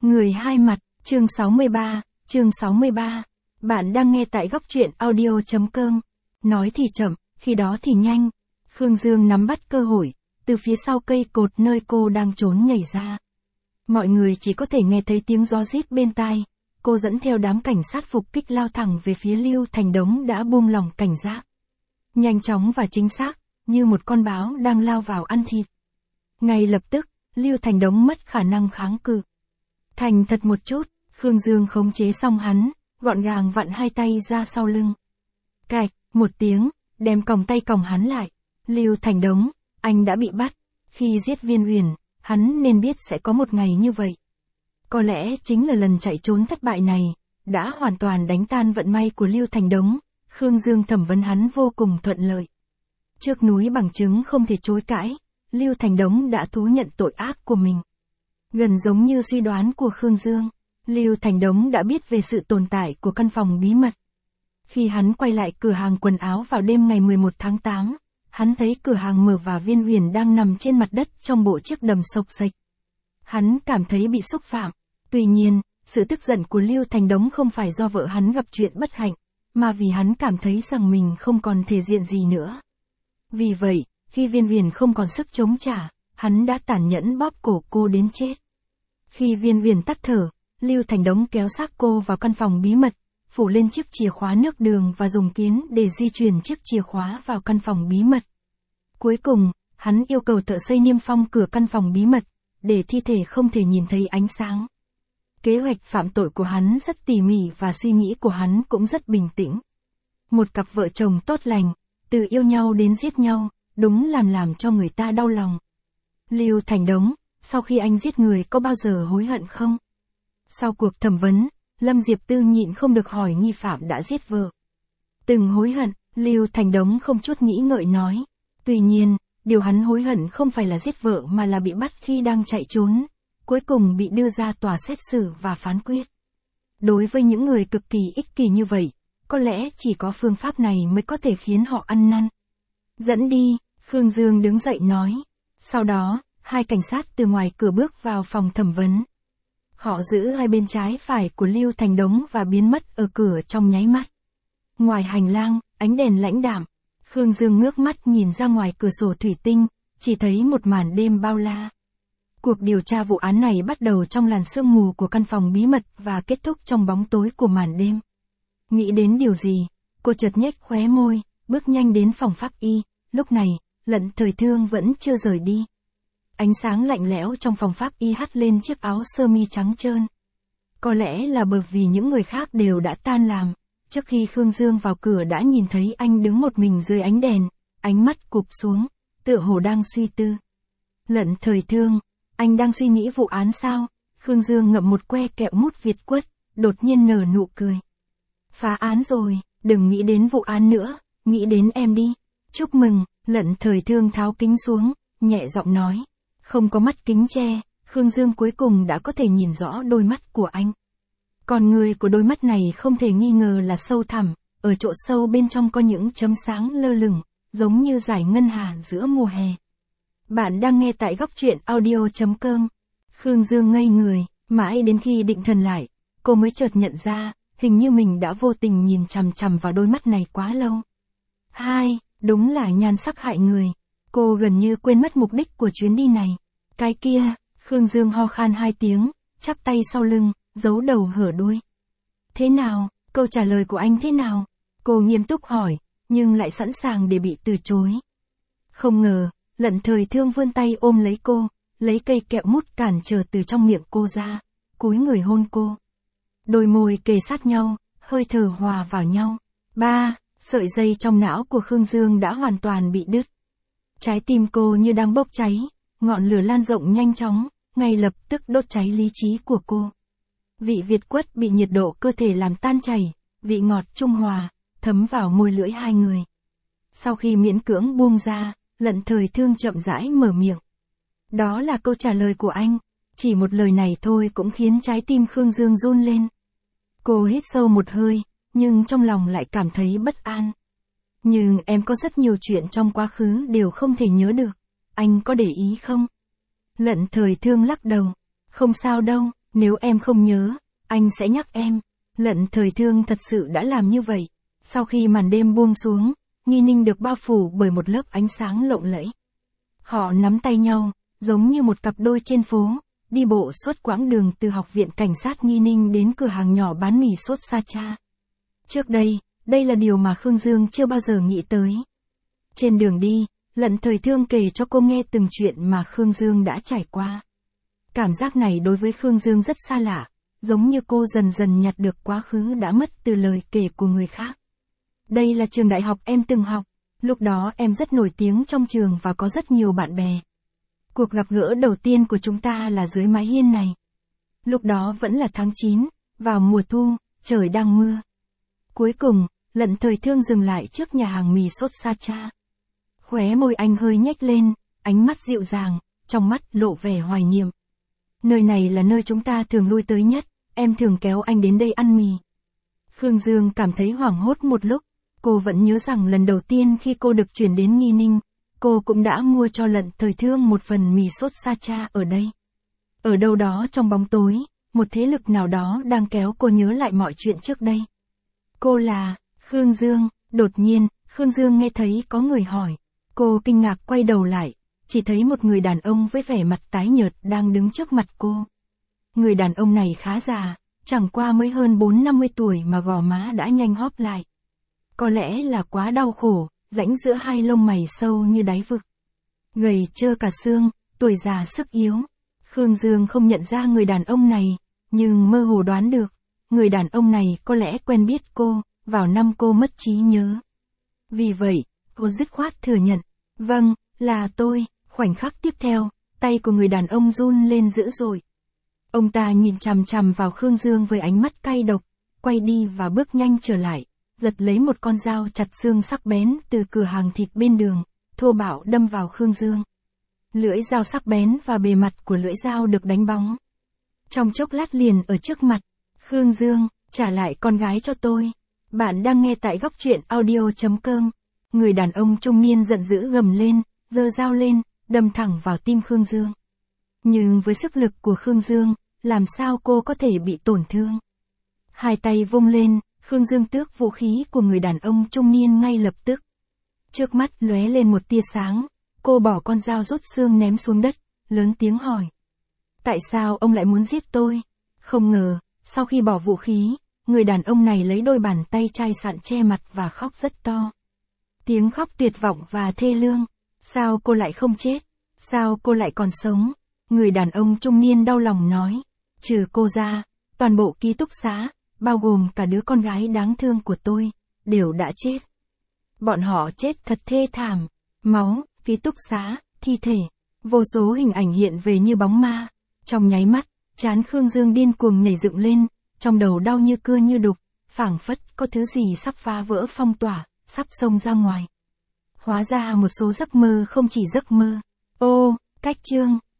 Người hai mặt, chương 63. Bạn đang nghe tại góc truyện audio.com. Nói thì chậm, khi đó thì nhanh. Khương Dương nắm bắt cơ hội, từ phía sau cây cột nơi cô đang trốn nhảy ra. Mọi người chỉ có thể nghe thấy tiếng gió rít bên tai. Cô dẫn theo đám cảnh sát phục kích lao thẳng về phía Lưu Thành Đống đã buông lỏng cảnh giác. Nhanh chóng và chính xác, như một con báo đang lao vào ăn thịt. Ngay lập tức, Lưu Thành Đống mất khả năng kháng cự. Thành thật một chút, Khương Dương khống chế xong hắn, gọn gàng vặn hai tay ra sau lưng. Cạch, một tiếng, đem còng tay còng hắn lại. Lưu Thành Đống, anh đã bị bắt. Khi giết Viên Uyển, hắn nên biết sẽ có một ngày như vậy. Có lẽ chính là lần chạy trốn thất bại này, đã hoàn toàn đánh tan vận may của Lưu Thành Đống. Khương Dương thẩm vấn hắn vô cùng thuận lợi. Trước núi bằng chứng không thể chối cãi, Lưu Thành Đống đã thú nhận tội ác của mình. Gần giống như suy đoán của Khương Dương, Lưu Thành Đống đã biết về sự tồn tại của căn phòng bí mật. Khi hắn quay lại cửa hàng quần áo vào đêm ngày 11 tháng 8, hắn thấy cửa hàng mở và Viên Uyển đang nằm trên mặt đất trong bộ chiếc đầm xộc xệch. Hắn cảm thấy bị xúc phạm. Tuy nhiên, sự tức giận của Lưu Thành Đống không phải do vợ hắn gặp chuyện bất hạnh, mà vì hắn cảm thấy rằng mình không còn thể diện gì nữa. Vì vậy, khi Viên Uyển không còn sức chống trả, hắn đã tàn nhẫn bóp cổ cô đến chết. Khi Viên Uyển tắt thở, Lưu Thành Đống kéo xác cô vào căn phòng bí mật, phủ lên chiếc chìa khóa nước đường và dùng kiến để di chuyển chiếc chìa khóa vào căn phòng bí mật. Cuối cùng, hắn yêu cầu thợ xây niêm phong cửa căn phòng bí mật, để thi thể không thể nhìn thấy ánh sáng. Kế hoạch phạm tội của hắn rất tỉ mỉ và suy nghĩ của hắn cũng rất bình tĩnh. Một cặp vợ chồng tốt lành, từ yêu nhau đến giết nhau, đúng làm cho người ta đau lòng. Lưu Thành Đống, sau khi anh giết người có bao giờ hối hận không? Sau cuộc thẩm vấn, Lâm Diệp Tư nhịn không được hỏi nghi phạm đã giết vợ. Từng hối hận, Lưu Thành Đống không chút nghĩ ngợi nói. Tuy nhiên, điều hắn hối hận không phải là giết vợ mà là bị bắt khi đang chạy trốn, cuối cùng bị đưa ra tòa xét xử và phán quyết. Đối với những người cực kỳ ích kỷ như vậy, có lẽ chỉ có phương pháp này mới có thể khiến họ ăn năn. Dẫn đi, Khương Dương đứng dậy nói. Sau đó, hai cảnh sát từ ngoài cửa bước vào phòng thẩm vấn. Họ giữ hai bên trái phải của Lưu Thành Đống và biến mất ở cửa trong nháy mắt. Ngoài hành lang, ánh đèn lãnh đạm. Khương Dương ngước mắt nhìn ra ngoài cửa sổ thủy tinh, chỉ thấy một màn đêm bao la. Cuộc điều tra vụ án này bắt đầu trong làn sương mù của căn phòng bí mật và kết thúc trong bóng tối của màn đêm. Nghĩ đến điều gì, cô chợt nhếch khóe môi, bước nhanh đến phòng pháp y. Lúc này, Lận Thời Thương vẫn chưa rời đi. Ánh sáng lạnh lẽo trong phòng pháp y hắt lên chiếc áo sơ mi trắng trơn. Có lẽ là bởi vì những người khác đều đã tan làm. Trước khi Khương Dương vào cửa đã nhìn thấy anh đứng một mình dưới ánh đèn, ánh mắt cụp xuống, tựa hồ đang suy tư. Lận Thời Thương, anh đang suy nghĩ vụ án sao? Khương Dương ngậm một que kẹo mút Việt Quất, đột nhiên nở nụ cười. Phá án rồi, đừng nghĩ đến vụ án nữa, nghĩ đến em đi. Chúc mừng, Lận Thời Thương tháo kính xuống, nhẹ giọng nói. Không có mắt kính che, Khương Dương cuối cùng đã có thể nhìn rõ đôi mắt của anh. Con người của đôi mắt này không thể nghi ngờ là sâu thẳm, ở chỗ sâu bên trong có những chấm sáng lơ lửng, giống như dải ngân hà giữa mùa hè. Bạn đang nghe tại góc truyện audio.com. Khương Dương ngây người, mãi đến khi định thần lại, cô mới chợt nhận ra, hình như mình đã vô tình nhìn chằm chằm vào đôi mắt này quá lâu. Đúng là nhan sắc hại người. Cô gần như quên mất mục đích của chuyến đi này. Cái kia, Khương Dương ho khan hai tiếng, chắp tay sau lưng, giấu đầu hở đuôi. Thế nào, câu trả lời của anh thế nào? Cô nghiêm túc hỏi, nhưng lại sẵn sàng để bị từ chối. Không ngờ, Lận Thời Thương vươn tay ôm lấy cô, lấy cây kẹo mút cản trở từ trong miệng cô ra, cúi người hôn cô. Đôi môi kề sát nhau, hơi thở hòa vào nhau. Sợi dây trong não của Khương Dương đã hoàn toàn bị đứt. Trái tim cô như đang bốc cháy, ngọn lửa lan rộng nhanh chóng, ngay lập tức đốt cháy lý trí của cô. Vị Việt Quất bị nhiệt độ cơ thể làm tan chảy, vị ngọt trung hòa, thấm vào môi lưỡi hai người. Sau khi miễn cưỡng buông ra, Lận Thời Thương chậm rãi mở miệng. Đó là câu trả lời của anh, chỉ một lời này thôi cũng khiến trái tim Khương Dương run lên. Cô hít sâu một hơi, nhưng trong lòng lại cảm thấy bất an. Nhưng em có rất nhiều chuyện trong quá khứ đều không thể nhớ được, anh có để ý không? Lận Thời Thương lắc đầu. Không sao đâu, Nếu em không nhớ, anh sẽ nhắc em. Lận Thời Thương thật sự đã làm như vậy. Sau khi màn đêm buông xuống, Nghi Ninh được bao phủ bởi một lớp ánh sáng lộng lẫy. Họ nắm tay nhau, giống như một cặp đôi trên phố, đi bộ suốt quãng đường từ học viện cảnh sát Nghi Ninh đến cửa hàng nhỏ bán mì sốt Sa Cha. Trước đây là điều mà Khương Dương chưa bao giờ nghĩ tới. Trên đường đi, Lận Thời Thương kể cho cô nghe từng chuyện mà Khương Dương đã trải qua. Cảm giác này đối với Khương Dương rất xa lạ, giống như cô dần dần nhặt được quá khứ đã mất từ lời kể của người khác. Đây là trường đại học em từng học, lúc đó em rất nổi tiếng trong trường và có rất nhiều bạn bè. Cuộc gặp gỡ đầu tiên của chúng ta là dưới mái hiên này. Lúc đó vẫn là tháng 9, vào mùa thu, trời đang mưa. Cuối cùng, Lận Thời Thương dừng lại trước nhà hàng mì sốt Sa Cha. Khóe môi anh hơi nhếch lên, ánh mắt dịu dàng, trong mắt lộ vẻ hoài niệm. Nơi này là nơi chúng ta thường lui tới nhất, em thường kéo anh đến đây ăn mì. Khương Dương cảm thấy hoảng hốt một lúc, cô vẫn nhớ rằng lần đầu tiên khi cô được chuyển đến Nghi Ninh, cô cũng đã mua cho Lận Thời Thương một phần mì sốt Sa Cha ở đây. Ở đâu đó trong bóng tối, một thế lực nào đó đang kéo cô nhớ lại mọi chuyện trước đây. Cô là Khương Dương. Đột nhiên, Khương Dương nghe thấy có người hỏi. Cô kinh ngạc quay đầu lại, chỉ thấy một người đàn ông với vẻ mặt tái nhợt đang đứng trước mặt cô. Người đàn ông này khá già, chẳng qua mới hơn 40-50 tuổi mà gò má đã nhanh hóp lại. Có lẽ là quá đau khổ, rãnh giữa hai lông mày sâu như đáy vực. Gầy trơ cả xương, tuổi già sức yếu. Khương Dương không nhận ra người đàn ông này, nhưng mơ hồ đoán được, người đàn ông này có lẽ quen biết cô, vào năm cô mất trí nhớ. Vì vậy, cô dứt khoát thừa nhận, vâng, là tôi. Khoảnh khắc tiếp theo, tay của người đàn ông run lên dữ dội. Ông ta nhìn chằm chằm vào Khương Dương với ánh mắt cay độc, quay đi và bước nhanh trở lại, giật lấy một con dao chặt xương sắc bén từ cửa hàng thịt bên đường, thô bạo đâm vào Khương Dương. Lưỡi dao sắc bén và bề mặt của lưỡi dao được đánh bóng. Trong chốc lát liền ở trước mặt, Khương Dương, trả lại con gái cho tôi. Bạn đang nghe tại góc truyện audio.com. Người đàn ông trung niên giận dữ gầm lên, giơ dao lên, đâm thẳng vào tim Khương Dương. Nhưng với sức lực của Khương Dương, làm sao cô có thể bị tổn thương? Hai tay vung lên, Khương Dương tước vũ khí của người đàn ông trung niên ngay lập tức. Trước mắt lóe lên một tia sáng, cô bỏ con dao rút xương ném xuống đất, lớn tiếng hỏi. Tại sao ông lại muốn giết tôi? Không ngờ, sau khi bỏ vũ khí, người đàn ông này lấy đôi bàn tay chai sạn che mặt và khóc rất to. Tiếng khóc tuyệt vọng và thê lương. Sao cô lại không chết? Sao cô lại còn sống? Người đàn ông trung niên đau lòng nói. Trừ cô ra, toàn bộ ký túc xá, bao gồm cả đứa con gái đáng thương của tôi, đều đã chết. Bọn họ chết thật thê thảm. Máu, ký túc xá, thi thể. Vô số hình ảnh hiện về như bóng ma. Trong nháy mắt, trán Khương Dương điên cuồng nhảy dựng lên, trong đầu đau như cưa như đục, phảng phất có thứ gì sắp phá vỡ phong tỏa, sắp xông ra ngoài. Hóa ra một số giấc mơ không chỉ giấc mơ. Ô, cách chương.